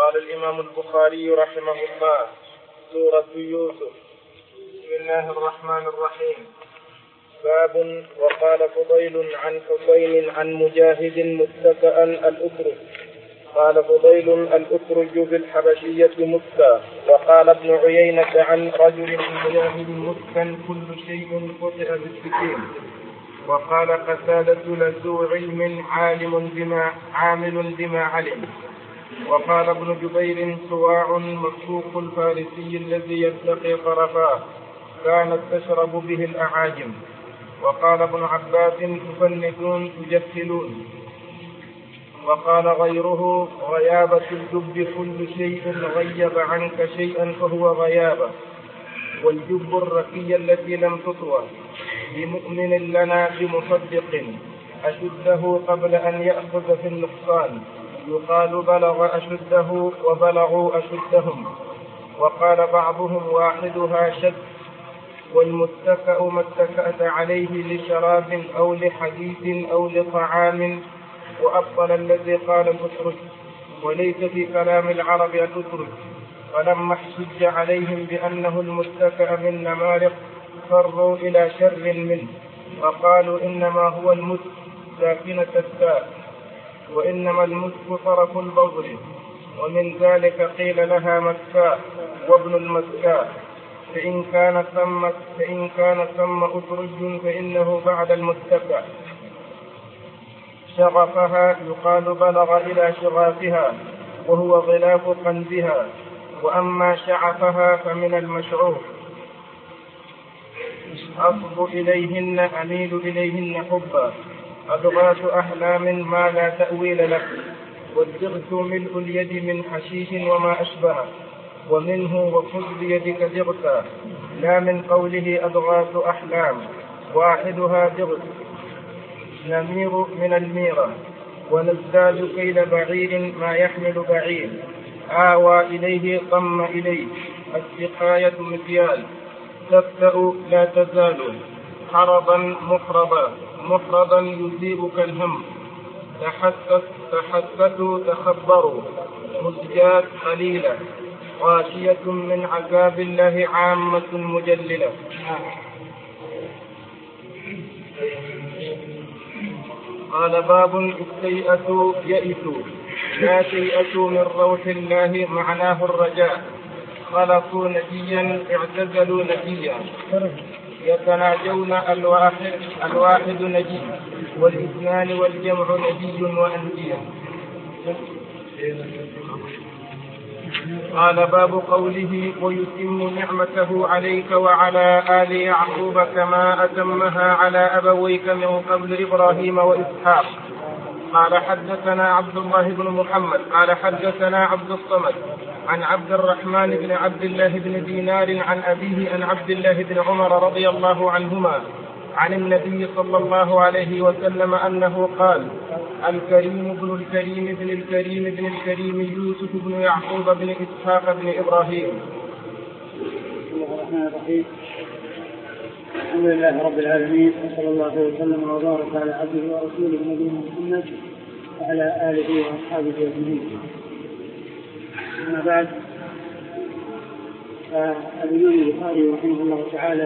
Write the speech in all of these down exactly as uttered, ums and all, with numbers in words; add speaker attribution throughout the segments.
Speaker 1: قال الإمام البخاري رحمه الله: سورة يوسف. بسم الله الرحمن الرحيم. باب. وقال فضيل عن حسين عن مجاهد متكئا الأترج. قال فضيل: الأترج في الحبشية مكة. وقال ابن عيينة عن رجل مجاهد مكا كل شيء قطع بالسكين. وقال قتادة: لذو علم عالم بما عامل بما علم. وقال ابن جبير: سواع مكوك الفارسي الذي يتقي طرفاه كانت تشرب به الأعاجم. وقال ابن عباس: تفندون تجفلون. وقال غيره: غيابة الجب كل شيء غيب عنك شيئا فهو غيابة. والجب الركية التي لم تطوى بمؤمن لنا بمصدق أشده قبل أن يأخذ في النقصان يقال بلغ أشده وبلغوا أشدهم. وقال بعضهم: واحدها شد. والمتكأ ما اتكأت عليه لشراب أو لحديث أو لطعام. وأبطل الذي قال الأترج، وليس في كلام العرب الأترج. فلما احتج عليهم بأنه المتكأ من نمارق فروا إلى شر منه وقالوا: إنما هو المسك ساكنة التاء، وإنما المسك طرف البظر، ومن ذلك قيل لها مكاء وابن المكاء. فإن كان ثم فإن كان ثم أترج فإنه بعد المتكأ. شغفها يقال بلغ إلى شغافها وهو غلاف قنبها. وأما شعفها فمن المشعوف. أصب إليهن أميل إليهن حبا. أضغاث أحلام ما لا تأويل له. والدغث ملء اليد من حشيش وما أشبهه. ومنه وخذ بيدك دغثا، لا من قوله أضغاث أحلام. واحدها دغث نمير من الميرة. ونزداد كيل بعير ما يحمل بعير. آوى إليه ضم إليه. السقاية مكيال. تبدأ لا تزال. حرضا محرضا محرضا يذيبك الهم. تحسس تحسسوا تخبروا. مزجات قليلة. غاشية من عذاب الله عامة مجللة. قال: باب استيئسوا يئسوا لا تيئسوا من روح الله معناه الرجاء. خلقوا نجيا اعتزلوا نجيا. يتناجون الواحد الواحد نجي والاثنان والجمع نجي وأنجيا. قال: باب قوله: ويتم نعمته عليك وعلى آل يعقوب كما أتمها على أبويك من قبل إبراهيم وإسحاق. قال: حدثنا عبد الله بن محمد قال حدثنا عبد الصمد عن عبد الرحمن بن عبد الله بن دينار عن أبيه عن عبد الله بن عمر رضي الله عنهما عن النبي صلى الله عليه وسلم أنه قال: الكريم بن الكريم بن الكريم بن الكريم يوسف بن يعقوب بن إسحاق بن إبراهيم.
Speaker 2: بسم الله الرحمن الرحيم. الحمد لله رب العالمين، وصلى الله وسلم وبارك على عبده ورسوله نبينا محمد وعلى آله وأصحابه أجمعين. أما بعد، فالإمام البخاري رحمه الله تعالى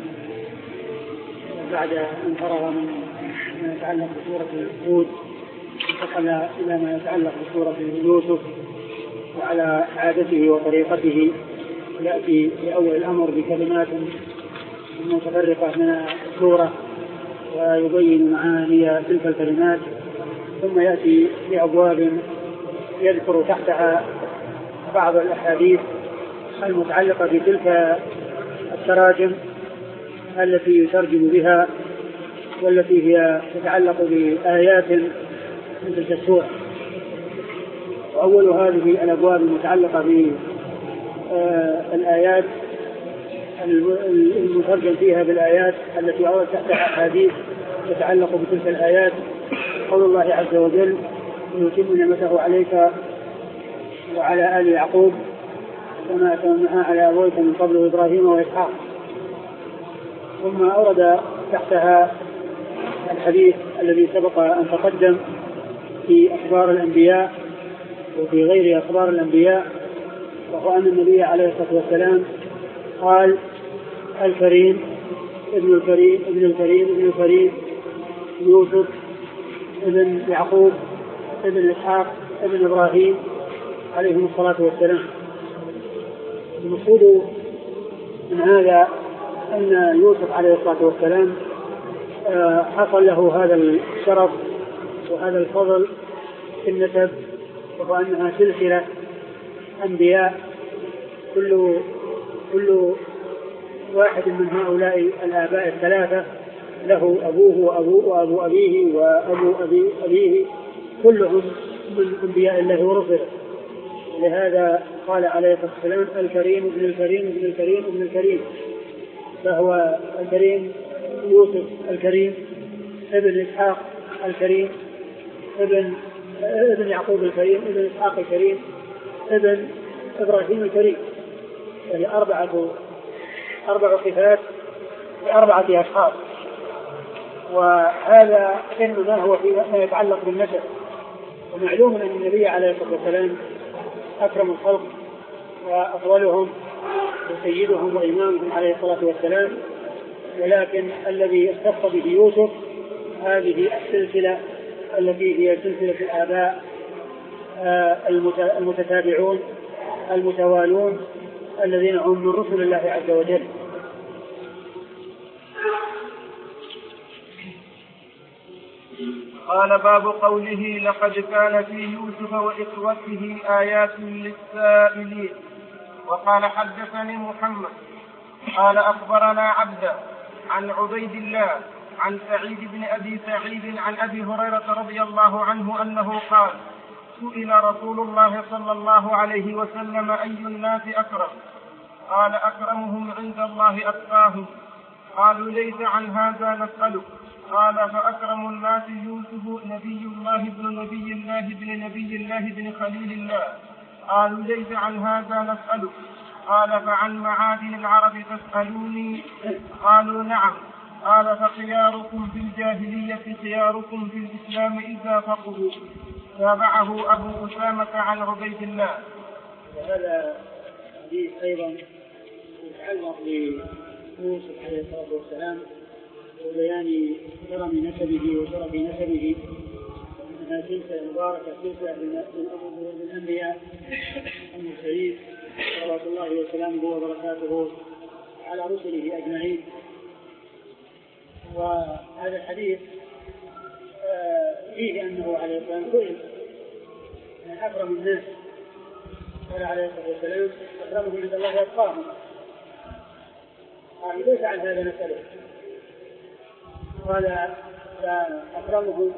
Speaker 2: بعد أن فرغ من ما يتعلق بسورة هود انتقل إلى ما يتعلق بسورة يوسف. وعلى عادته وطريقته يأتي في أول الأمر بكلمات متفرقة من السورة ويبين معاني تلك الكلمات، ثم يأتي بأبواب يذكر تحتها بعض الأحاديث المتعلقة بتلك التراجم التي يترجم بها والتي هي تتعلق بآيات من تلك السورة. وأول هذه الأبواب المتعلقة بالآيات المترجم فيها بالآيات التي أورد تحتها أحاديث تتعلق بتلك الآيات قول الله عز وجل: ويتم نعمته عليك وعلى آل يعقوب كما أتمها على أبويك من قبل إبراهيم وإسحاق. ثم أورد تحتها الحديث الذي سبق أن تقدم في أخبار الأنبياء وفي غير أخبار الأنبياء، وهو أن النبي عليه الصلاة والسلام قال الكريم ابن الكريم ابن الكريم ابن الكريم يوسف ابن يعقوب ابن إسحاق ابن إبراهيم عليهم الصلاة والسلام. المقصود من هذا أن يوسف عليه الصلاة والسلام حصل له هذا الشرف وهذا الفضل في النسب، وهو أنها سلسلة أنبياء، كل كل واحد من هؤلاء الآباء الثلاثة له أبوه وأبوه وأبو أبيه وأبو أبي أبيه، كلهم من أنبياء الله ورسله. لهذا قال عليه الصلاة والسلام الكريم ابن الكريم ابن الكريم ابن الكريم، فهو الكريم يوسف الكريم ابن إسحاق الكريم ابن ابن يعقوب الكريم ابن إسحاق الكريم ابن إبراهيم الكريم. يعني أربعة أربع صفات لأربعة أشخاص. وهذا إنما هو فيما يتعلق بالنسب. ومعلوم أن النبي عليه الصلاة والسلام أكرم الخلق وأفضلهم وسيدهم وإمامهم عليه الصلاة والسلام، ولكن الذي اختص به يوسف هذه السلسلة التي هي سلسلة الآباء المتتابعون المتوالون الذين هم من رسل الله عز وجل.
Speaker 1: قال باب قوله لقد كان في يوسف وإخوته آيات للسائلين. وقال حدثني محمد قال أخبرنا عبده عن عبيد الله عن سعيد بن أبي سعيد عن أبي هريرة رضي الله عنه أنه قال سئل رسول الله صلى الله عليه وسلم أي الناس أكرم؟ قال أكرمهم عند الله أتقاهم. قالوا ليس عن هذا نسألك. قال فأكرم الناس يوسف نبي الله ابن نبي الله ابن نبي الله ابن خليل الله. قالوا ليس عن هذا نسألك. قال فعن معادن العرب تسألوني؟ قالوا نعم. قال فخياركم في الجاهلية خياركم في الإسلام إذا فقهوا. تابعه أبو أسامة عن عبيد الله.
Speaker 2: وهذا حديث أيضا يتعلق بيوسف عليه الصلاة والسلام وبيان كرم نسبه وشرف نسبه، أنها سلسلة مباركة سلسلة من الأنبياء المرسلين صلوات الله وسلامه وبركاته على رسله أجمعين. وهذا الحديث فيه أنه عليه الصلاة والسلام من أكرم الناس، قال عليه الصلاة والسلام أكرمهم عند الله أتقاهم. قال ليس عن هذا نسأله. قال فأكرمهم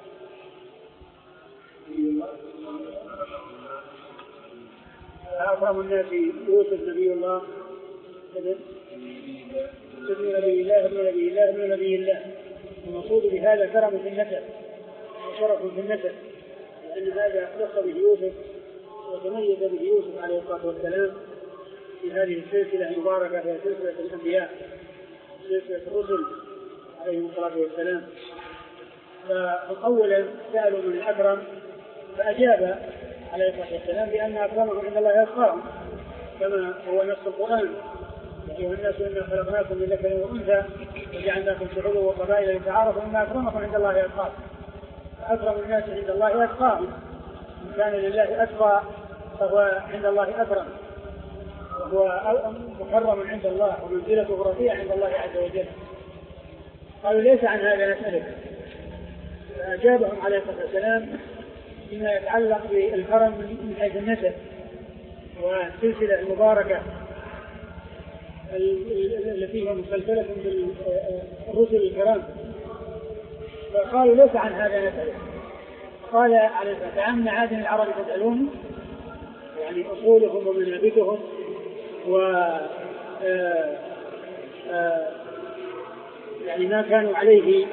Speaker 2: أكرم الناس يوسف نبي الله ابن نبي الله ابن نبي الله ابن نبي الله. المقصود بهذا كرم في النسب وشرف في النسب، لأن هذا اختص به يوسف وتميز به يوسف عليه الصلاة والسلام في هذه السلسلة المباركة، هي سلسلة الأنبياء سلسلة الرسل عليهم الصلاة والسلام. فأولا سألوا من الأكرم فأجاب عليه الصلاة والسلام بأن أكرمهم عند الله أتقاهم، كما هو نص القرآن أيها الناس إنا خلقناكم من ذكر وأنثى وجعلناكم شعوبا وقبائل لتعارفوا إن أكرمكم عند الله أتقاكم. فأكرم الناس عند الله أتقاهم، إن كان لله أتقى فهو عند الله أكرم، وهو مكرم عند الله ومنزلته رفيعة عند الله عز وجل. قالوا ليس عن هذا نسألك. فأجابهم عليه الصلاة والسلام فيما يتعلق بالكرم من حيث النسب والسلسلة المباركة التي هي مسلسلة بالرسل الكرام. فقالوا ليس عن هذا نسألك. قال عليه الصلاة والسلام عن معادن العرب تسألون، يعني أصولهم ومنابتهم و يعني ما كانوا عليه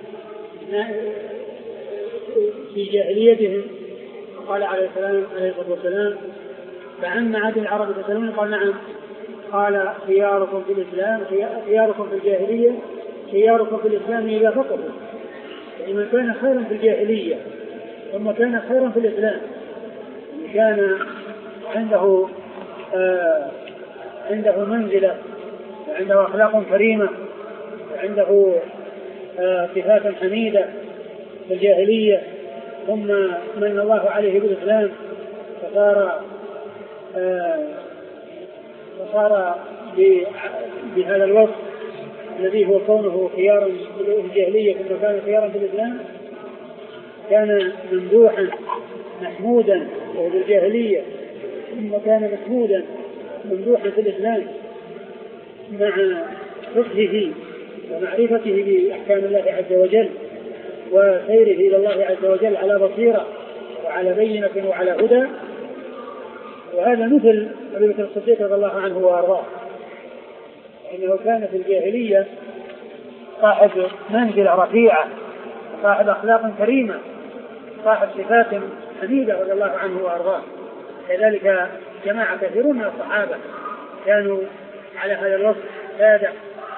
Speaker 2: في جاهليتهم. قال عليه الصلاة والسلام فعن معادن العرب تسألون؟ قال نعم. قال خياركم في الإسلام خياركم في الجاهلية خياركم في الإسلام إذا فقهوا. يعني من كان خيرا في الجاهلية ثم كان خيرا في الإسلام، كان عنده آه عنده منزلة وعنده أخلاق كريمة وعنده آه صفات حميدة في الجاهلية، ثم من الله عليه بالإسلام فصار آه فصار بهذا الوصف الذي هو كونه خيارا في الجاهلية ثم كان خيارا في الإسلام، كان ممدوحا محمودا في الجاهلية ثم كان محمودا ممدوحا في الإسلام مع فقهه ومعرفته بأحكام الله عز وجل وسيره إلى الله عز وجل على بصيرة وعلى بينة وعلى هدى. وهذا مثل أبي بكر الصديق رضي الله عنه وأرضاه، إنه كان في الجاهلية صاحب منزلة رفيعة، صاحب أخلاق كريمة، صاحب صفات حميدة رضي الله عنه وأرضاه. كذلك جماعة كثيرون من الصحابة كانوا على هذا الوصف سادة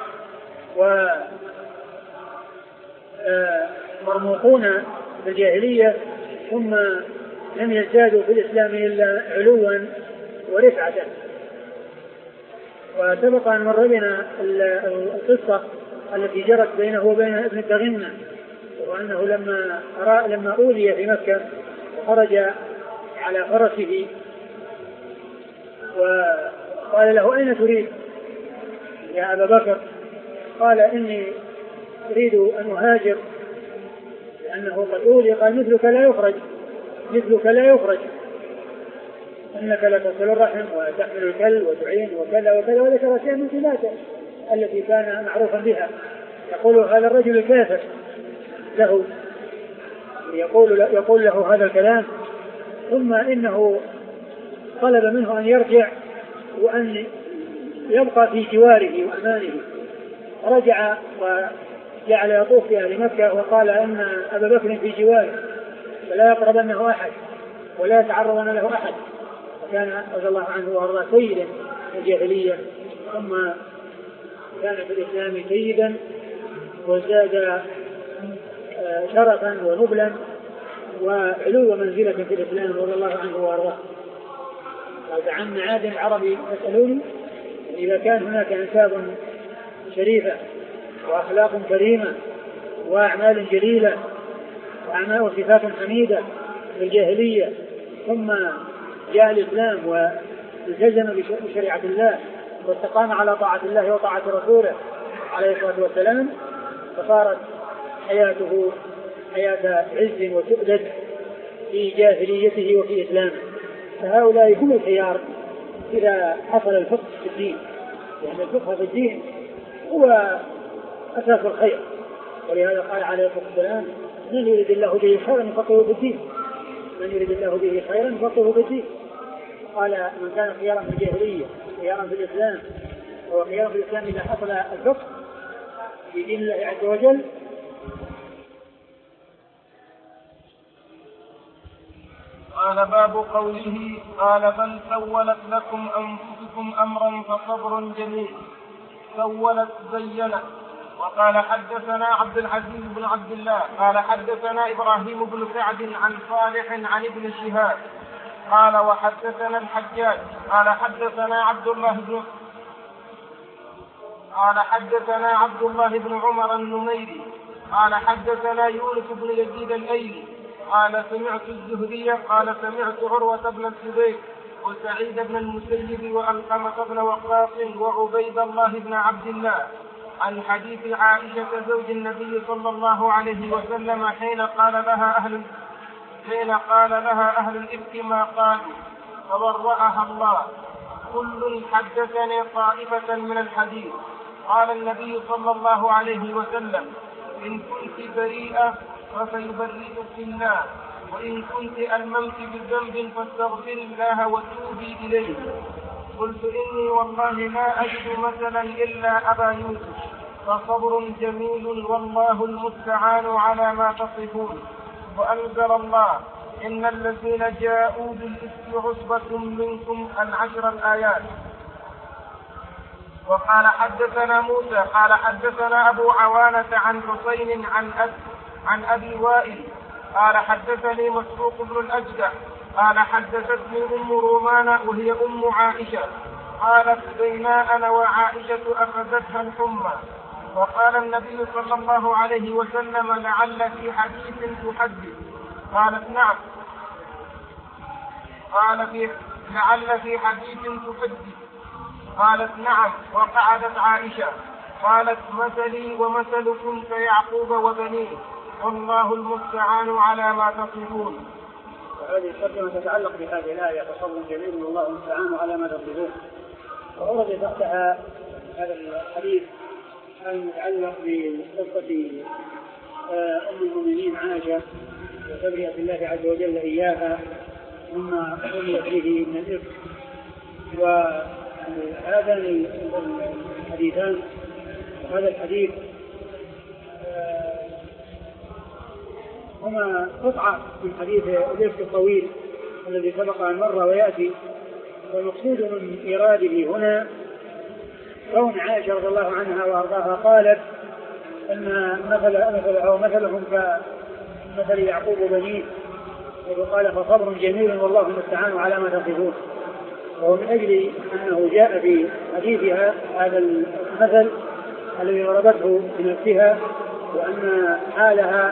Speaker 2: ومرموقون في الجاهلية ثم لم يزدادوا في الإسلام إلا علوا ورفعة. وسبق أن مر بنا القصة التي جرت بينه وبين ابن التغنى، وأنه لما أرى لما أولي في مكة وخرج على فرسه وقال له أين تريد يا أبا بكر؟ قال إني أريد أن أهاجر لأنه قد أولي. قال مثلك لا يخرج مثلك لا يخرج إنك لا تصل الرحم وتحمل الكل وتعين وكذا وكذا، وذكر أشياء من صفاته التي كان معروفا بها. يقول هذا الرجل الكافر له يقول, يقول له هذا الكلام، ثم إنه طلب منه أن يرجع وأن يبقى في جواره وأمانه. رجع وجعل يطوف في أهل مكة وقال إن أبا بكر في جواره فلا يقربنه أحد ولا يتعرضن له أحد. وكان رضي الله عنه وأرضاه سيدا في الجاهلية ثم كان في الإسلام سيدا وزاد شرفا ونبلا وعلو منزلة في الإسلام رضي الله عنه وأرضاه. عن معادن عربي يسألوني إذا كان هناك أنساب شريفة وأخلاق كريمة وأعمال جليلة وأعمال وصفات حميدة في الجاهلية ثم جاء الإسلام والتزم بشريعة الله واستقام على طاعة الله وطاعة رسوله عليه الصلاة والسلام، فصارت حياته حياة عز وسؤدد في جاهليته وفي إسلامه. فهؤلاء هم الخيار إذا حصل الفقه في الدين، لأن الفقه في الدين هو أساس الخير. ولهذا قال عليه الصلاة والسلام من يريد الله به خيرا يفقهه في الدين من يريد الله به خيرا يفقهه في الدين. قال من كان خيارا في الجاهلية خيارا في الإسلام هو خيارا في الإسلام إذا حصل الفقه في دين الله عز وجل.
Speaker 1: قال باب قوله قال بل سولت لكم أنفسكم أمرا فصبر جميل سولت زينت. وقال حدثنا عبد العزيز بن عبد الله قال حدثنا إبراهيم بن سعد عن صالح عن ابن شهاب قال وحدثنا الحجاج قال حدثنا عبد الله بن قال حدثنا عبد الله بن عمر النميري قال حدثنا يونس بن يزيد الأيلي قال سمعت الزهري قال سمعت عروة بن الزبير وسعيد بن المسيب وألقمة بن وقاص وعبيد الله بن عبد الله عن حديث عائشة زوج النبي صلى الله عليه وسلم حين قال لها أهل حين قال لها أهل الإفك ما قالوا فبرأها الله كل حدثني طائفة من الحديث. قال النبي صلى الله عليه وسلم إن كنت بريئة فسيبرئك الله وإن كنت ألممت بذنب فاستغفر الله وتوبي إليه. قلت إني والله لا أجد مثلا إلا أبا يوسف فصبر جميل والله المستعان على ما تصفون. وأنزل الله إن الذين جاءوا بالإفك عصبة منكم العشر الآيات. وقال حدثنا موسى قال حدثنا أبو عوانة عن حسين عن أبي عن أبي وائل قال حدثني مسروق بن الأجدع قال حدثتني أم رومان وهي أم عائشة قالت بينا أنا وعائشة أخذتها الحمى وقال النبي صلى الله عليه وسلم لعل في حديث تحدث. قالت نعم. قال في لعل في حديث تحدث. قالت نعم. وقعدت عائشة قالت مثلي ومثلكم كيعقوب وبنيه والله المستعان على ما تصفون.
Speaker 2: وهذه الترجمة تتعلق بهذه الآية فصبر جميل والله المستعان على ما تصفون. وأورد تحتها هذا الحديث المتعلق بقصة أم المؤمنين عائشة وتبرئة الله عز وجل إياها مما رميت به من الإفك. وهذان الحديثان وهذا الحديث هما قطعة من حديث الإفك الطويل الذي سبق أن مر ويأتي. والمقصود من إراده هنا كون عائشة رضي الله عنها وأرضاها قالت أن مثل مثل أو مثلهم كمثل يعقوب وبنيه وقال فصبر جميل والله المستعان على ما تصفون. وهو من أجل أنه جاء في حديثها هذا المثل الذي ضربته بنفسها وأن حالها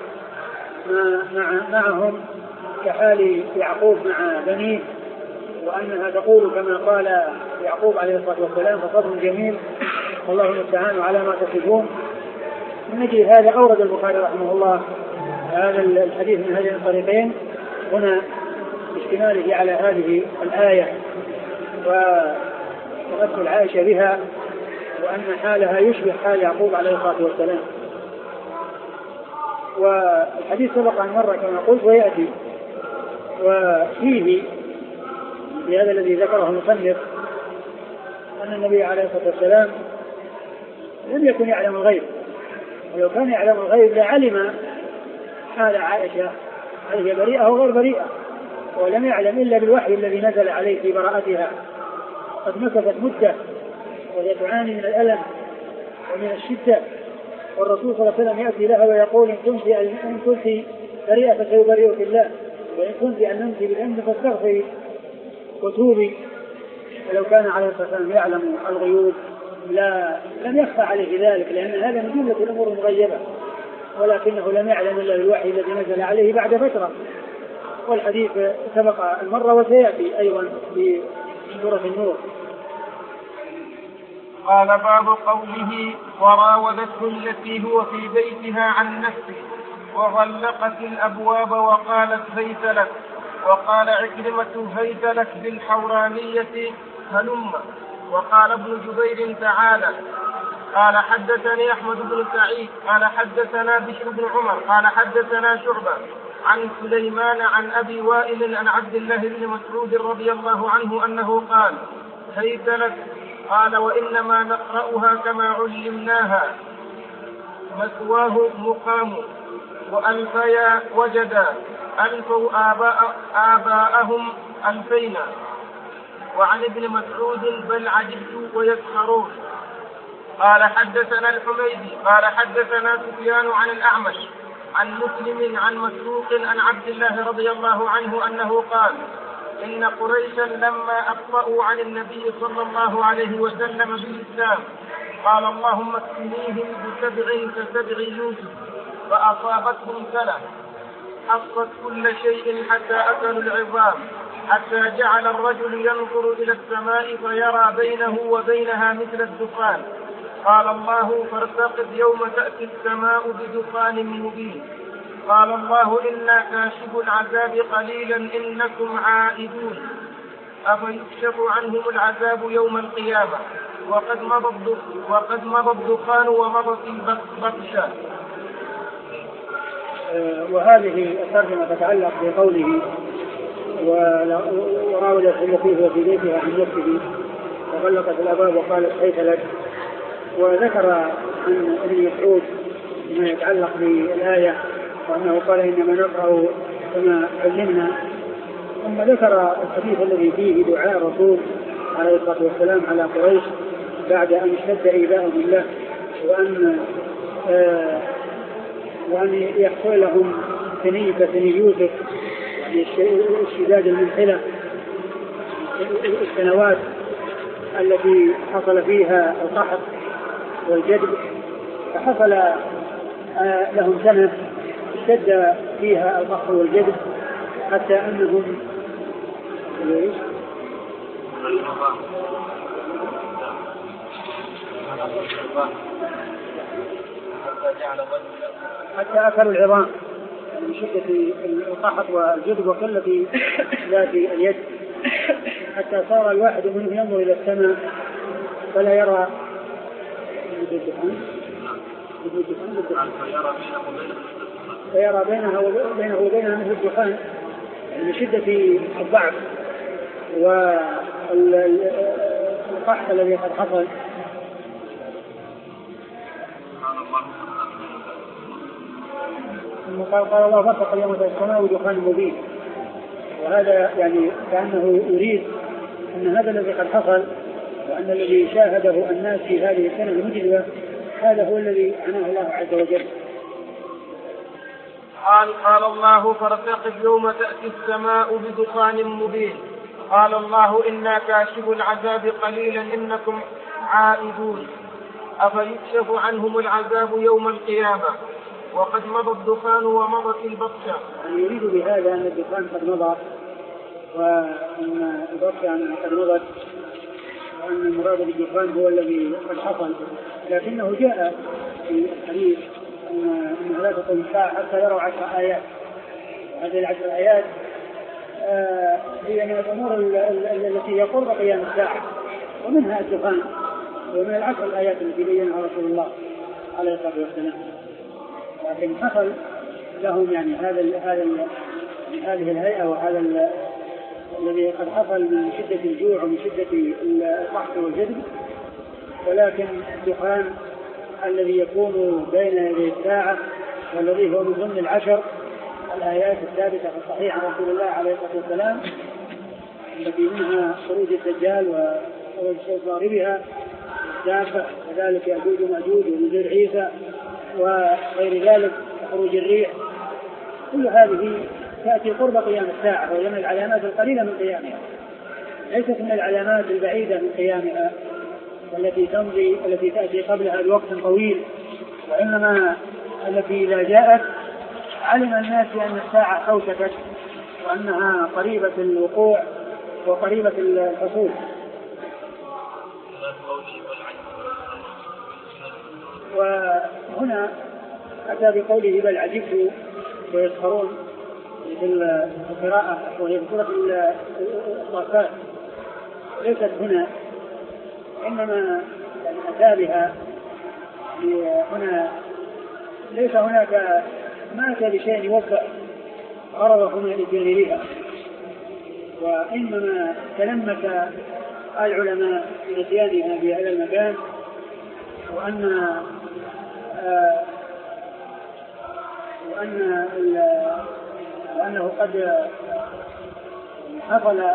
Speaker 2: مع معهم كحال يعقوب مع بنيه وأنها تقول كما قال يعقوب عليه الصلاة والسلام فصبر جميل والله المستعان على ما تصفون. من أجل هذا أورد البخاري رحمه الله هذا الحديث من هذين الطريقين هنا اشتماله على هذه الآية وتمثل عائشة بها وأن حالها يشبه حال يعقوب عليه الصلاة والسلام. والحديث سبق عن مرة كما قلت ويأتي. وفيه بهذا الذي ذكره المصنف أن النبي عليه الصلاة والسلام لم يكن يعلم الغيب ولو كان يعلم الغيب لعلم حال عائشة هل هي بريئة أو غير بريئة ولم يعلم إلا بالوحي الذي نزل عليه في براءتها. قد مكثت مدة وهي تعاني من الألم ومن الشدة والرسول صلى الله عليه وسلم يأتي لها ويقول إن كنت إن كنت بريئة فسيبرئك الله وإن كنت أنمت بالأمن فاستغفري وتوبي. ولو كان عليه الصلاة والسلام يعلم الغيوب لا لم يخفى عليه ذلك لأن هذا من جملة الأمور المغيبة ولكنه لم يعلم إلا بالوحي الذي نزل عليه بعد فترة. والحديث سبق المرة وسيأتي أيضا في سورة النور.
Speaker 1: قال باب قوله وراودته التي هو في بيتها عن نفسه وغلقت الأبواب وقالت هيت لك. وقال عكرمة هيت لك بالحورانية هلم. وقال ابن جبير تعالى. قال حدثني أحمد بن سعيد قال حدثنا بشر بن عمر قال حدثنا شعبة عن سليمان عن أبي وائل عن عبد الله بن مسعود رضي الله عنه أنه قال هيت لك. قال وإنما نقرأها كما علمناها مثواه مقام وألفيا وجدا ألفوا آباء آباءهم ألفينا. وعن ابن مسعود بل عجبت ويسخرون. قال حدثنا الحميدي قال حدثنا سفيان عن الأعمش عن مسلم عن مسروق عن عبد الله رضي الله عنه أنه قال إن قريشا لما أخطأوا عن النبي صلى الله عليه وسلم بالإسلام قال اللهم اكفنيهم بسبع كسبع يوسف فأصابتهم سنة حصت كل شيء حتى أكلوا العظام حتى جعل الرجل ينظر إلى السماء فيرى بينه وبينها مثل الدخان. قال الله فارتقب يوم تأتي السماء بدخان مبين. قال الله إنا كاشف العذاب قليلا إنكم عائدون أفيكشف عنهم العذاب يوم القيامة وقد مضى وقد مضى الدخان ومضت البطشة.
Speaker 2: وهذه الترجمة تتعلق بقوله وراودت التي هو في بيتها عن نفسه وغلقت الأبواب وقالت هيت لك. وذكر عن ابن مسعود ما يتعلق بالآية وأنه قال إنما نقرأ كما علمنا. ثم ذكر الحديث الذي فيه دعاء الرسول عليه الصلاة والسلام على قريش بعد أن اشتد إيذاءهم له وأن آه وأن يحصل لهم ثني كثني يوسف اشتداد المنحلة، السنوات التي حصل فيها القحط والجدب، فحصل لهم سنة اشتد فيها القحط والجدب حتى أنهم حتى أكلوا العظام من شدة القحط والجدب وقلة ذات اليد، حتى صار الواحد منهم ينظر إلى السماء فلا يرى فيرى بينها وبينه وبينها مثل الدخان من شدة الضعف والقحط الذي قد حصل. قال قال الله فسق اليوم السماء دخان مبين، وهذا يعني كأنه يريد أن هذا الذي قد حصل وأن الذي شاهده الناس في هذه السنة المجرمة هذا هو الذي عناه الله عز وجل.
Speaker 1: قال قال الله فارتقب يوم تأتي السماء بدخان مبين. قال الله إنا كاشف العذاب قليلا إنكم عائدون أفيكشف عنهم العذاب يوم القيامة وقد مضى الدخان ومضت البطشة.
Speaker 2: يريد بهذا أن الدخان قد مضى وأن البطشة قد مضت وأن المراد بالدخان هو الذي قد حصل، لكنه جاء في الحديث أنه لا تقوم الساعة حتى يروا عشر آيات، وهذه العشر آيات آه هي من الأمور التي يقرب قيام الساعة، ومنها الدخان، ومن العشر الآيات التي بينها رسول الله عليه الصلاة والسلام. لكن حصل لهم يعني هذا هذا هذه الهيئة وهذا الذي قد حصل من شدة الجوع ومن شدة القحط والجدب، ولكن الدخان الذي يكون بين يدي الساعة والذي هو من ضمن العشر الآيات الثابتة في الصحيح عن رسول الله عليه الصلاة والسلام التي منها خروج الدجال وخروج ضاربها دابة وذلك يأجوج ومأجوج ونزول عيسى وغير ذلك خروج الريح، كل هذه تأتي قرب قيام الساعة وهي من العلامات القليلة من قيامها، ليست من العلامات البعيدة من قيامها التي تمضي التي تأتي قبلها بوقت طويل، وإنما التي إذا جاءت علم الناس أن الساعة أوشكت وأنها قريبة الوقوع وقريبة الحصول. وهنا أتى بقوله بل عجبت ويسخرون في القراءة وهي في سورة الصافات، ليست هنا، إنما أتى بها هنا، ليس هناك ما أتى بشيء يوضح غرضه من الإتيان بها، وإنما تلمس العلماء في إتيانها في هذا المكان، وأن آه وأن وأنه قد حصل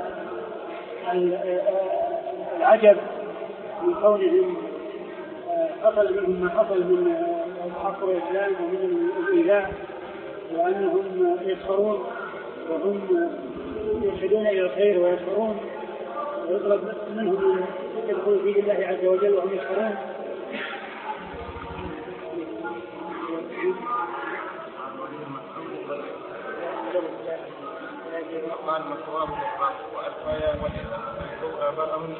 Speaker 2: العجب من كونهم حصل منهم ما حصل من عصر الإسلام ومن الإيذاء، وأنهم يسخرون وهم يرشدون إلى الخير ويسخرون ويطلب منهم يدخلوا في دين الله عز وجل وهم يسخرون.
Speaker 1: قال مصواب الإقرام وألقيا وليسوا آباءهم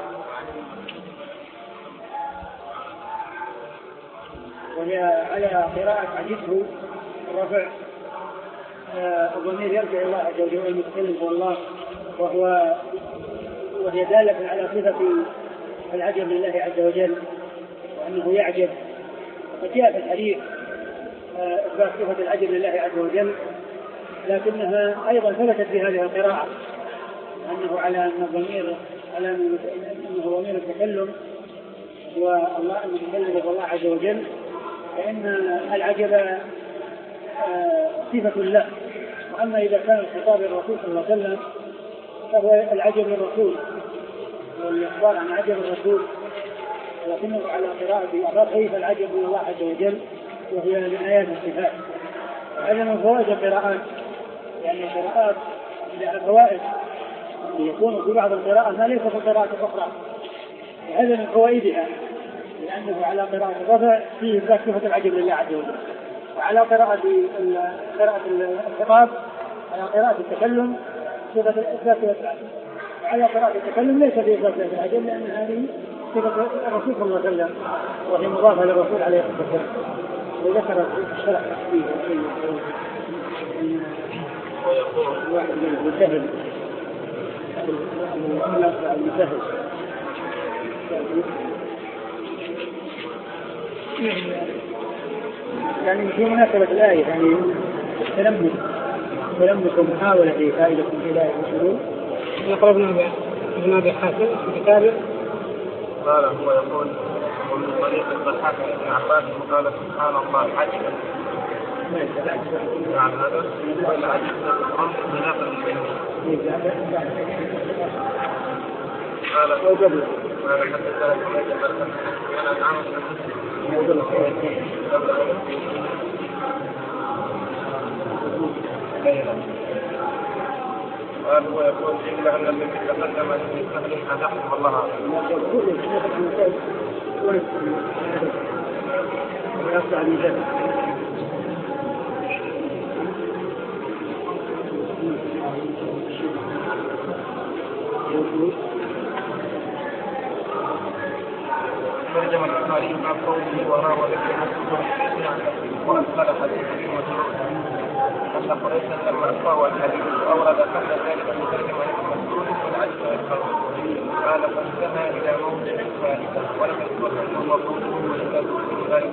Speaker 2: وهي على قراءة عجبه الرفع الضمير يرجع الله عز وجل المتكلم هو الله، وهو وهي دالة على صفة العجب لله عز وجل وأنه يعجب. وقد جاء في الحديث إثبات صفة العجب لله عز وجل، لكنها أيضا ثبتت في هذه القراءة أنه على أن الضمير على أنه ضمير التكلم والله المتكلم هو الله عز وجل، فإن العجب صفة له. وأما إذا كان الخطاب الرسول صلى الله عليه وسلم فهو العجب للرسول والإخبار عن عجب الرسول، ولكنه على قراءة أخرى كيف العجب من الله عز وجل وهي من آيات الصفات. هذا من فوائد القراءات، لأن القراءات على فوائد يكون في بعض القراءات ما ليس في القراءة الأخرى، وهذا من فوائدها، لأنه على قراءة الرفع فيه إثبات صفة العجب لله عز وجل، وعلى قراءة قراءة الخطاب على قراءة التكلم صفة إثبات صفة العجب، وعلى قراءة التكلم ليس فيه إثبات صفة العجب، لأن هذه صفة الرسول صلى الله عليه وسلم وهي مضافة للرسول عليه الصلاة والسلام. وذكر الشرع فيه ويقول الواحد المسهل المسهل يعني في مناسبة الآية يعني تلمس تلمس ومحاولة لفائدة في الآية والشروط.
Speaker 1: يقربنا ابن أبي حاتم في كتابه
Speaker 3: قال هو يقول ومن طريق الضحاك ابن عباس قال سبحان الله عجبا عن هذا وإلا عجبا الأمر بناقل الجميع قال وقبل قال حدثنا حميد بن أنا نعم قال هو يقول إلا أن الذي تقدم من سهل أن أحكم الله ترجم البخاري مع قوله وراود في حديث وأدخل حديثه وجوه أن قريشا لما أصاب الحديث أورد قبل ذلك مترجما ابن مسعود والعجب يفهم قال فانتهى إلى موضع ثالثة ولم يذكر أنه قوله وإذا ذكر ذلك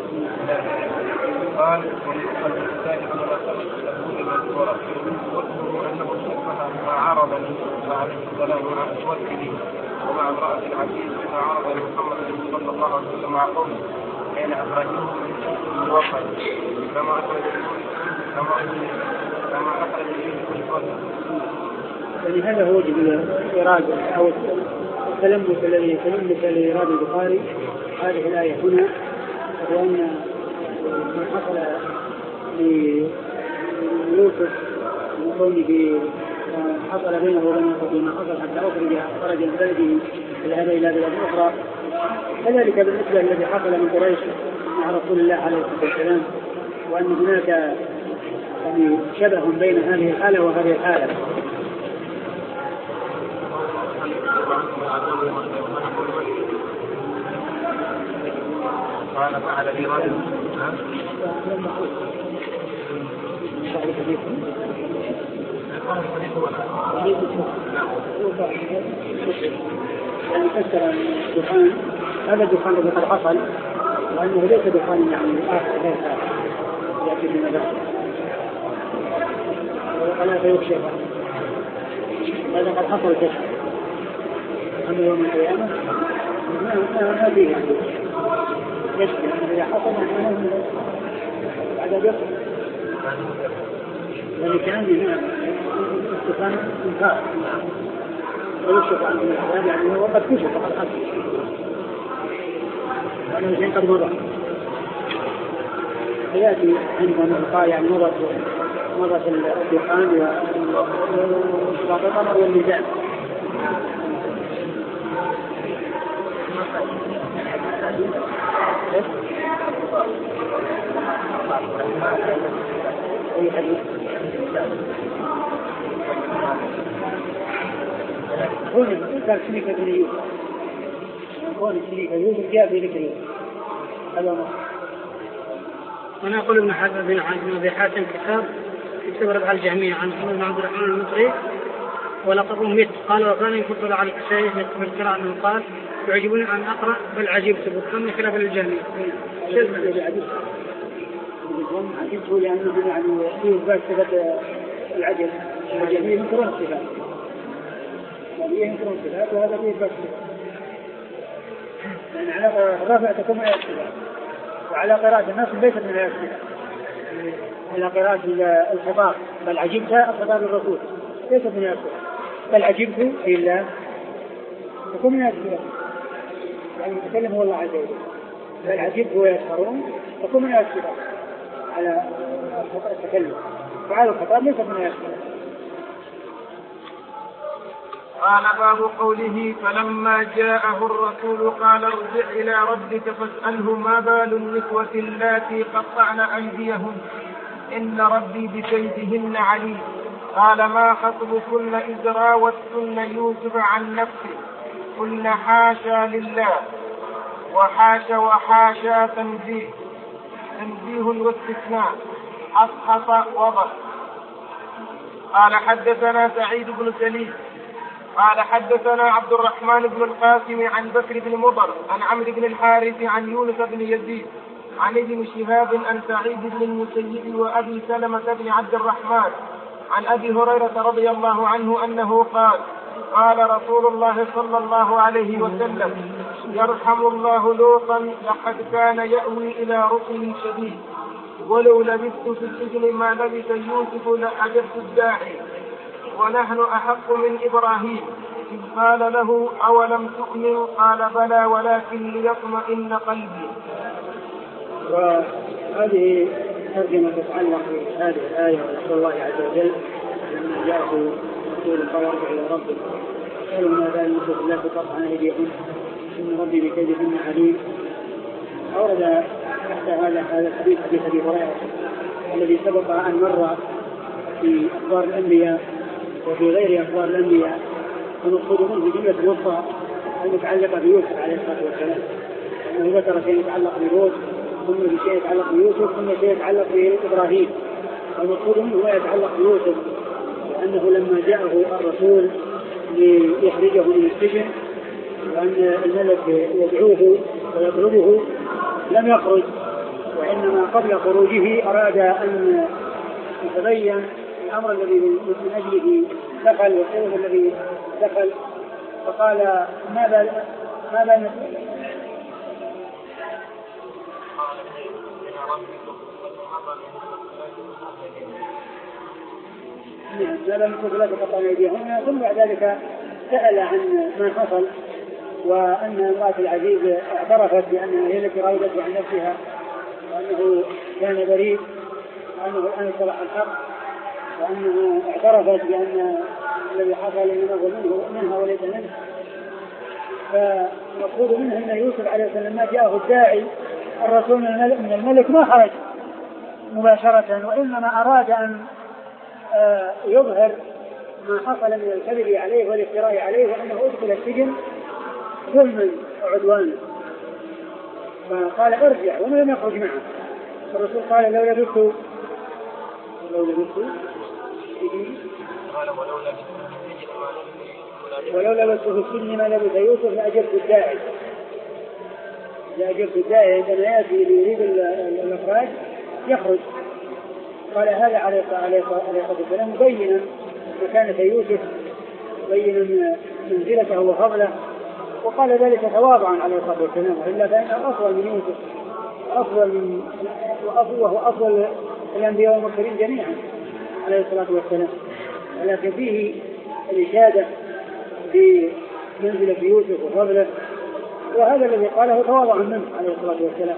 Speaker 3: قال ويؤخذ بالثالث ونقل التأويل المذكورة واذكروا أنه شبه ما عرض لموسى عليه السلام مع أسوته ومع امرأة العزيز ما عرض لمحمد صلى الله عليه وسلم مع قومه حين أخرجوه من الوفد كما أخرج كما كما أخرج من الوفد.
Speaker 2: يعني هذا هو وجه الإرادة أو التلمس الذي تلمس لإرادة البخاري هذه الآية هنا، وأن ما حصل ليوسف من قومه حصل بينه وبين أخوته ما حصل حتى أخرج خرج من بلده ذهب إلى بلاد أخرى، كذلك بالنسبة الذي حصل من قريش مع رسول الله عليه الصلاة والسلام، وأن هناك يعني شبه بين هذه الحالة وهذه الحالة.
Speaker 3: قال فعل لي رجل
Speaker 2: يعني فسر الدخان هذا الدخان الذي قد حصل وأنه ليس دخان يعني آخر غير هذا يأتي من بعد ولا فيكشف هذا قد حصل كشف. أما يوم القيامة ما فيه يعني كشف إذا حصل بعد يصل يعني كان هنا استفان انكار ويكشف عن العذاب يعني هو قد كشف وقد حصل وأنه شيء قد مضى فيأتي عندما نلقى يعني مضت مضت الدخان والقمر والميزان. أي حديث هنا قال شريك بن يوسف قول شريك يوسف جاء في ذكر هذا ما
Speaker 1: أنا أقول ابن حاتم بن أبي حاتم كتاب يكتب ربع الجهمية عن محمد بن عبد الرحمن المصري ولقبه ميت قال وكان يفضل على الشيخ يكتب القراءة أنه قال يعجبني أن أقرأ بل عجبت بكم خلاف الجهمية.
Speaker 2: شيء عجبت عجبته لأنه يعني يثبت صفة العجب والجهمية ينكرون الصفات يعني ينكرون الصفات وهذا فيه يثبت يعني على الرافع تكون آيات الصفات وعلى قراءة الناس ليست من آيات الصفات. على قراءة الخطاب بل عجبت الخطاب الرسول ليست من آيات الصفات بل عجبت إلا تكون من آيات الصفات يعني يتكلم هو الله عز وجل بل عجبت ويسخرون تكون من آيات الصفات على التكلم فعل الخطاب ليس من آيات الصلاة.
Speaker 1: قال باب قوله فلما جاءه الرسول قال ارجع إلى ربك فاسأله ما بال النسوة اللاتي قطعن أيديهن إن ربي بكيدهن عليم. قال ما خطبكن إذ راوتن يوسف عن نفسه قلن حاشا لله وحاشا وحاشا تنزيه تنزيه واستثناء حصحص وضع. قال حدثنا سعيد بن سليم قال حدثنا عبد الرحمن بن القاسم عن بكر بن مضر عن عمرو بن الحارث عن يونس بن يزيد عن ابن شهاب عن سعيد بن المسيب وأبي سلمة بن عبد الرحمن عن أبي هريرة رضي الله عنه أنه قال قال رسول الله صلى الله عليه وسلم يرحم الله لوطا لقد كان يأوي إلى ركن شديد ولو لبثت في السجن ما لبث يوسف لأجبت الداعي ونحن أحق من إبراهيم إذ قال له أولم تؤمن قال بلى ولكن ليطمئن قلبي.
Speaker 2: وهذه ترجمة تتعلق بهذه الآية ورسول الله عز وجل لما جاءه رسول قال ارجع إلى ربك قالوا ما بال النسوة اللاتي قطعن أيديهن إن ربي بكيدهن عليم. أورد تحت هذا هذا الحديث حديث أبي هريرة الذي سبق أن مر في أخبار الأنبياء وفي غير أخبار الأنبياء ونقصد منه بجملة الوصى المتعلقة بيوسف عليه الصلاة والسلام أنه ذكر شيء يتعلق بلوط ثم بشيء يتعلق بيوسف ثم شيء يتعلق بإبراهيم. والمقصود منه هو يتعلق بيوسف لأنه لما جاءه الرسول ليخرجه من السجن وأن الملك يدعوه ويطلبه لم يخرج وإنما قبل خروجه أراد أن يتبين الأمر الذي من أجله دخل والسبب الذي دخل فقال ما بال ما بال لم يكن لا تقطع أيديهن. ثم بعد ذلك سأل عن ما حصل وأن امرأة العزيز اعترفت بأنها هي التي راودته عن نفسها وأنه كان بريء وأنه الآن صلح الحق وأنها اعترفت بأن الذي حصل منه منه منها وليس منه. فمقصود منه أن يوسف عليه السلام لما جاءه الداعي الرسول من الملك ما خرج مباشرة وإنما أراد أن يظهر ما حصل من الكذب عليه والافتراء عليه وأنه أدخل السجن ظلما وعدوانا. فقال ارجع وما لم يخرج معه. الرسول قال لو لبثت لو لبثت ولو لبثت في السجن ما لبث يوسف لأجبت الداعي لأجبت الداعي عندما يأتي يريد الإخراج يخرج. قال هذا عليه الصلاة والسلام مبينا مكانة يوسف مبينا منزلته وفضله وقال ذلك تواضعا عليه الصلاة والسلام إلا فإنه أفضل من يوسف أفضل من وهو أفضل الأنبياء والمرسلين جميعا عليه الصلاة والسلام. ولكن فيه الإشادة في منزلة يوسف وفضله وهذا الذي قاله تواضعا منه عليه الصلاة والسلام.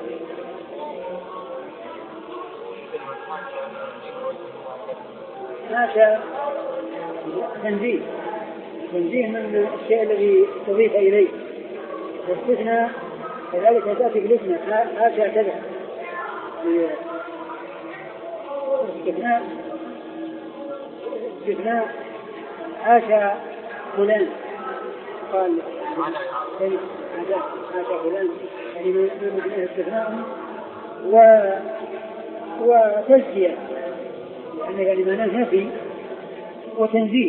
Speaker 2: هذا تنزيه تنزيه من الشيء الذي تضيف إليه واستثناء كذلك تأتي بالاثناء هذا كذا استثناء استثناء حاشا فلان قال هذا حاشا فلان يعني من استثناء و وتزكية يعني يعني معناه نفي وتنزيه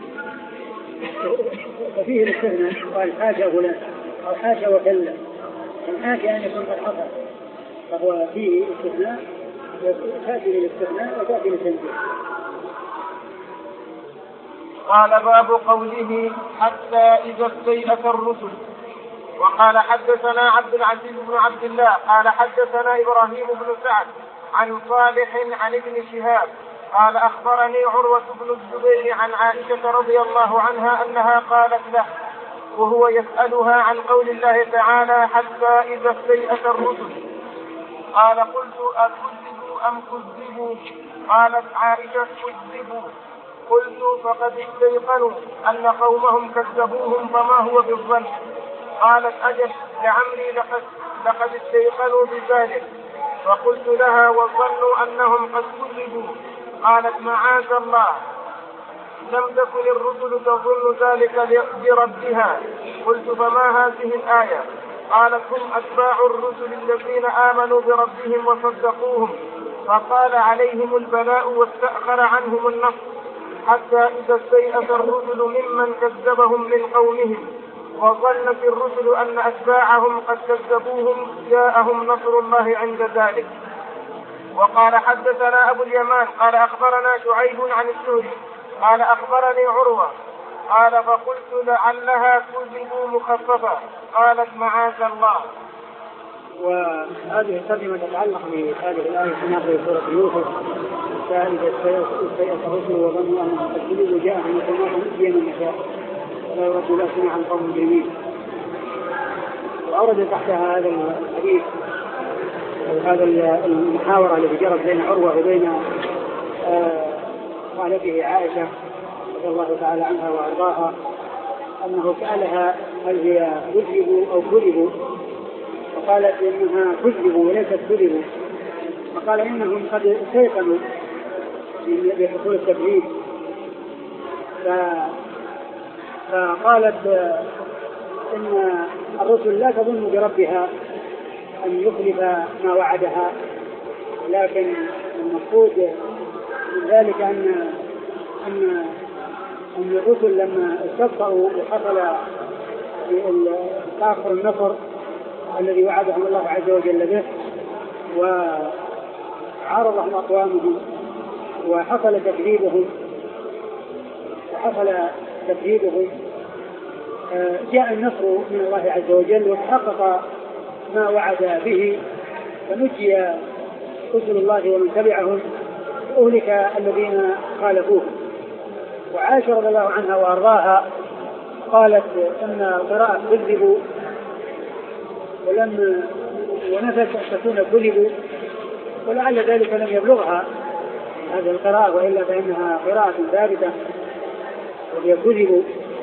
Speaker 2: وفيه الاستثناء قال حاشا فلان أو حاشا وكلا الحاشا أن يكون قد حصل فهو فيه استثناء وتأتي للاستثناء وتأتي للتنزيه.
Speaker 1: قال باب قوله حتى إذا استيأس الرسل. وقال حدثنا عبد العزيز بن عبد الله قال حدثنا إبراهيم بن سعد عن صالح عن ابن شهاب قال أخبرني عروة بن الزبير عن عائشة رضي الله عنها أنها قالت له وهو يسألها عن قول الله تعالى حتى إذا استيأس الرسل قال قلت أكذبوا أم كذبوا قالت عائشة كذبوا. قلت فقد استيقنوا أن قومهم كذبوهم فما هو بالظن. قالت أجل لعمري لقد, لقد استيقنوا بذلك. فقلت لها وظنوا أنهم قد كذبوا. قالت معاذ الله لم تكن الرسل تظن ذلك بربها. قلت فما هذه الآية؟ قالت هم أتباع الرسل الذين آمنوا بربهم وصدقوهم فقال عليهم البلاء واستأخر عنهم النصر حتى إذا استيأس الرسل ممن كذبهم من قومهم وظنت الرسل أن أتباعهم قد كذبوهم جاءهم نصر الله عند ذلك. وقال حدثنا أبو اليمان قال أخبرنا شعيب عن الزهري قال أخبرني عروة قال فقلت لعلها كذبوا مخففة. قالت معاذ الله.
Speaker 2: وهذه الترجمة تتعلق بهذه الآية في آخر سورة يوسف فإذا استيأس الرسل وظنوا أنهم قد كذبوا جاءهم نصرنا فنجي من نشاء ولا يرد بأسنا عن قوم مجرمين. وأورد تحتها هذا الحديث هذا المحاورة التي جرت بين عروة وبين خالته عائشة رضي الله تعالى عنها وأرضاها أنه سألها هل هي كذبوا أو كذبوا فقالت إنها كذبوا وليست كذبوا. فقال إنهم قد استيقنوا بحصول التكذيب. فقالت إن الرسل لا تظن بربها أن يخلف ما وعدها لكن المقصود من ذلك أن أن أن الرسل لما استبطأوا وحصل تأخر النصر الذي وعدهم الله عز وجل به وعارضهم أقوامهم وحصل تكذيبهم وحصل تكذيبهم جاء النصر من الله عز وجل وتحقق ما وعد به فنجي رسل الله ومن تبعهم أهلك الذين خالفوه. وعائشة رضي الله عنها وأرضاها قالت أن القراءة كذبوا ولم ونفت تكون كذبوا ولعل ذلك لم يبلغها هذه القراءة وإلا فإنها قراءة ثابتة وهي كذبوا.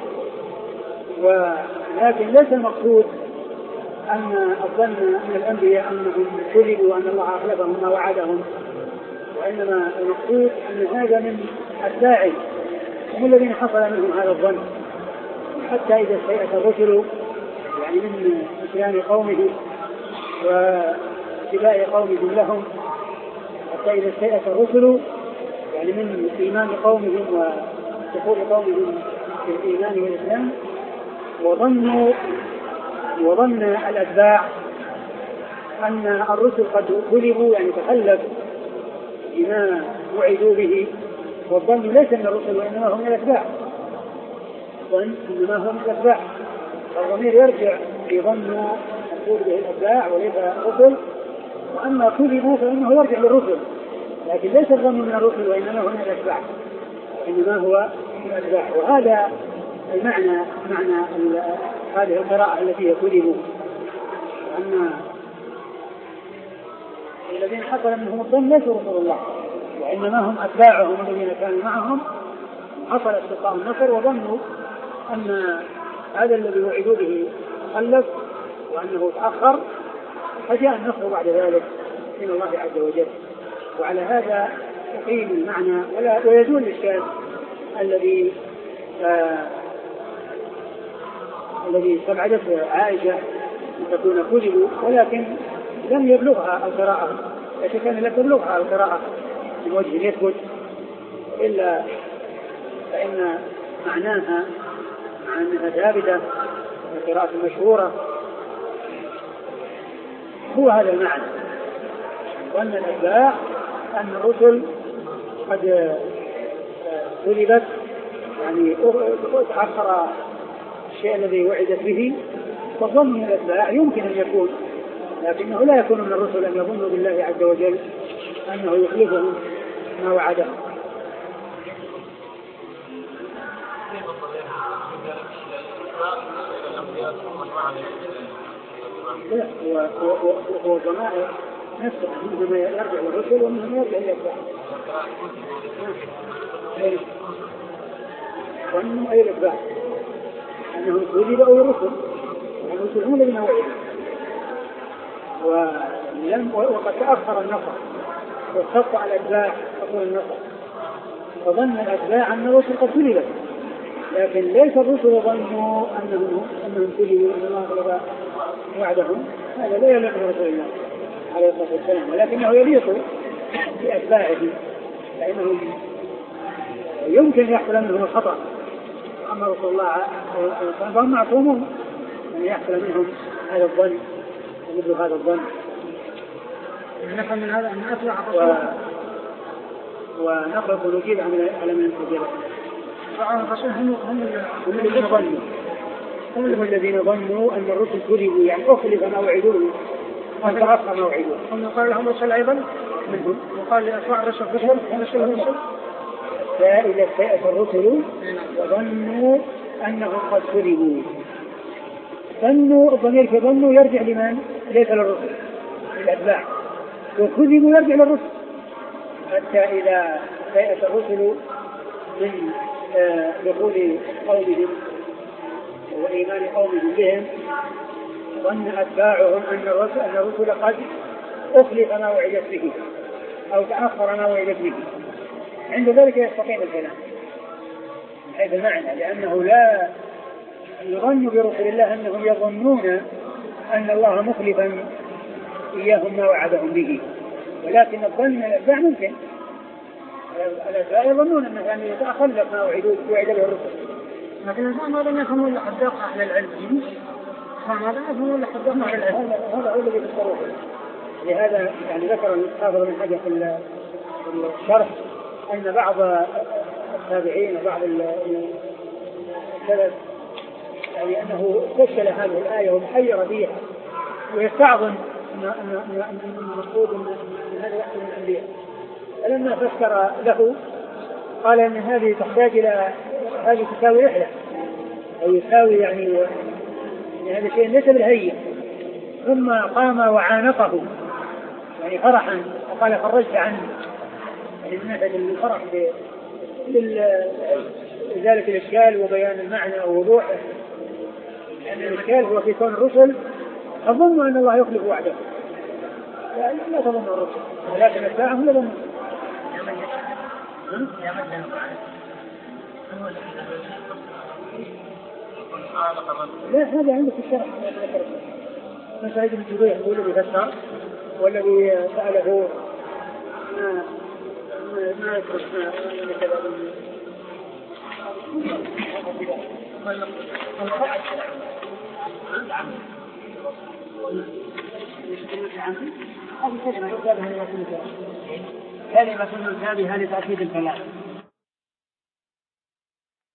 Speaker 2: ولكن ليس المقصود أن الظن من الأنبياء أنهم كذبوا وأن الله أخلفهم ما وعدهم وإنما المقصود أن هذا من الداعي هم الذين حصل منهم هذا الظن حتى إذا استيأس الرسل يعني من إسلام قومه واتباع قومهم لهم حتى إذا استيأس الرسل يعني من إيمان قومهم ودخول قومهم في الإيمان والإسلام وظنوا وظن الأتباع أن الرسل قد كذبوا يعني تخلف بما وعدوا به. والظن ليس من الرسل وإنما هم الأتباع وإنما هم الأتباع. الضمير يرجع في ظن مقصود به الأتباع وليس الرسل. وأما كذبوا فإنه يرجع للرسل لكن ليس الظن من الرسل وإنما هم الأتباع إنما هو الأتباع. وهذا المعنى معنى هذه القراءة التي يكذبوا أن الذين حصل منهم الظن ليسوا رسول الله وإنما هم أتباعهم الذين كانوا معهم حصل استقاء النصر وظنوا أن هذا الذي وعدوا به خلف وأنه تأخر فجاء النصر بعد ذلك من الله عز وجل. وعلى هذا يقيم المعنى ولا ويزول الإشكال الذي آه الذي استبعدته عائشة أن تكون كذبوا ولكن لم يبلغها القراءة لكن كان لم تبلغها القراءة من وجه يثبت إلا فإن معناها مع أنها ثابتة القراءة المشهورة هو هذا المعنى وأن الأتباع أن الرسل قد كذبت يعني تأخر الشيء الذي وعدت به فظن من الأتباع يمكن أن يكون لكنه لا يكون من الرسل أن يظنوا بالله عز وجل أنه يخلفهم ما وعده. هو ضمائر نفسه منهم يرجع للرسل ومنهم يرجع للأتباع. وأنهم أي الإتباع أنهم كذبوا الرسل الرسل هم الذين وعدوا ولم وقد تأخر النصر وخط على الأتباع أطول النصر فظن الأتباع أن الرسل قد كذبت لكن ليس الرسل ظنوا أنهم أنهم كذبوا أن الله غلب وعدهم هذا لا يليق برسول الله عليه الصلاة والسلام ولكنه يليق بأتباعه لأنه يمكن يحصل منهم الخطأ أما رسول الله عليه الصلاة والسلام فهم معصومون أن يحصل منهم هذا الظن ومثل هذا الظن
Speaker 1: نفهم من هذا أن أتبع
Speaker 2: و... ونخلق ونجيب على من الكذبة
Speaker 1: الرسول هم هم
Speaker 2: هم الذين ظنوا هم الذين ظنوا أن الرسل كذبوا يعني أخلف ما وعدوه وتأخر ما وعدوه
Speaker 1: هم قال لهم رسل أيضا
Speaker 2: منهم
Speaker 1: وقال لأتباع الرسل رسل رسل رسل
Speaker 2: فإذا استيأس الرسل وظنوا أنهم قد كذبوا ظنوا الضمير في ظنوا يرجع لمن؟ ليس للرسل للأتباع وكذبوا يرجع للرسل حتى إذا استيأس الرسل من دخول قومهم وإيمان قومهم بهم ظن أتباعهم أن الرسل أن الرسل قد أخلف ما وعدت به أو تأخر ما وعدت به عند ذلك يستقيم الكلام من حيث المعنى لأنه لا يظن برسل الله أنهم يظنون أن الله مخلفا إياهم ما وعدهم به ولكن الظن الأتباع ممكن الأتباع يظنون أنه يعني يتأخلف ما وعد به الرسل
Speaker 1: لكن الإنسان هذا يفهمون إلا حداق أهل العلم هذا يفهمون إلا حداق أهل العلم
Speaker 2: هذا هو الذي يتصرف لهذا يعني ذكر الحافظ من حاجة في الشرح أن بعض التابعين وبعض السلف يعني أنه فشل هذه الآية ومحير بها ويستعظم أن المقصود أن هذا يحصل من الأنبياء فلما فسر له قال أن هذه تحتاج إلى هذه تساوي رحلة أو يساوي يعني, يعني هذا شيء ليس بالهين ثم قام وعانقه يعني فرحا وقال خرجت عنه يعني من ناحية الفرح بذلك الإشكال وبيان المعنى ووضوحه لأن يعني الإشكال هو في كون الرسل أظن أن الله يخلف وعده لا, لا تظن الرسل ولكن أتباعهم لا ظنوا لا هذا عندك الشرح من سعيد بن جبير يقول الذي فسر والذي سأله ما ما يكرس كلمة الكلمة لتأكيد الكلام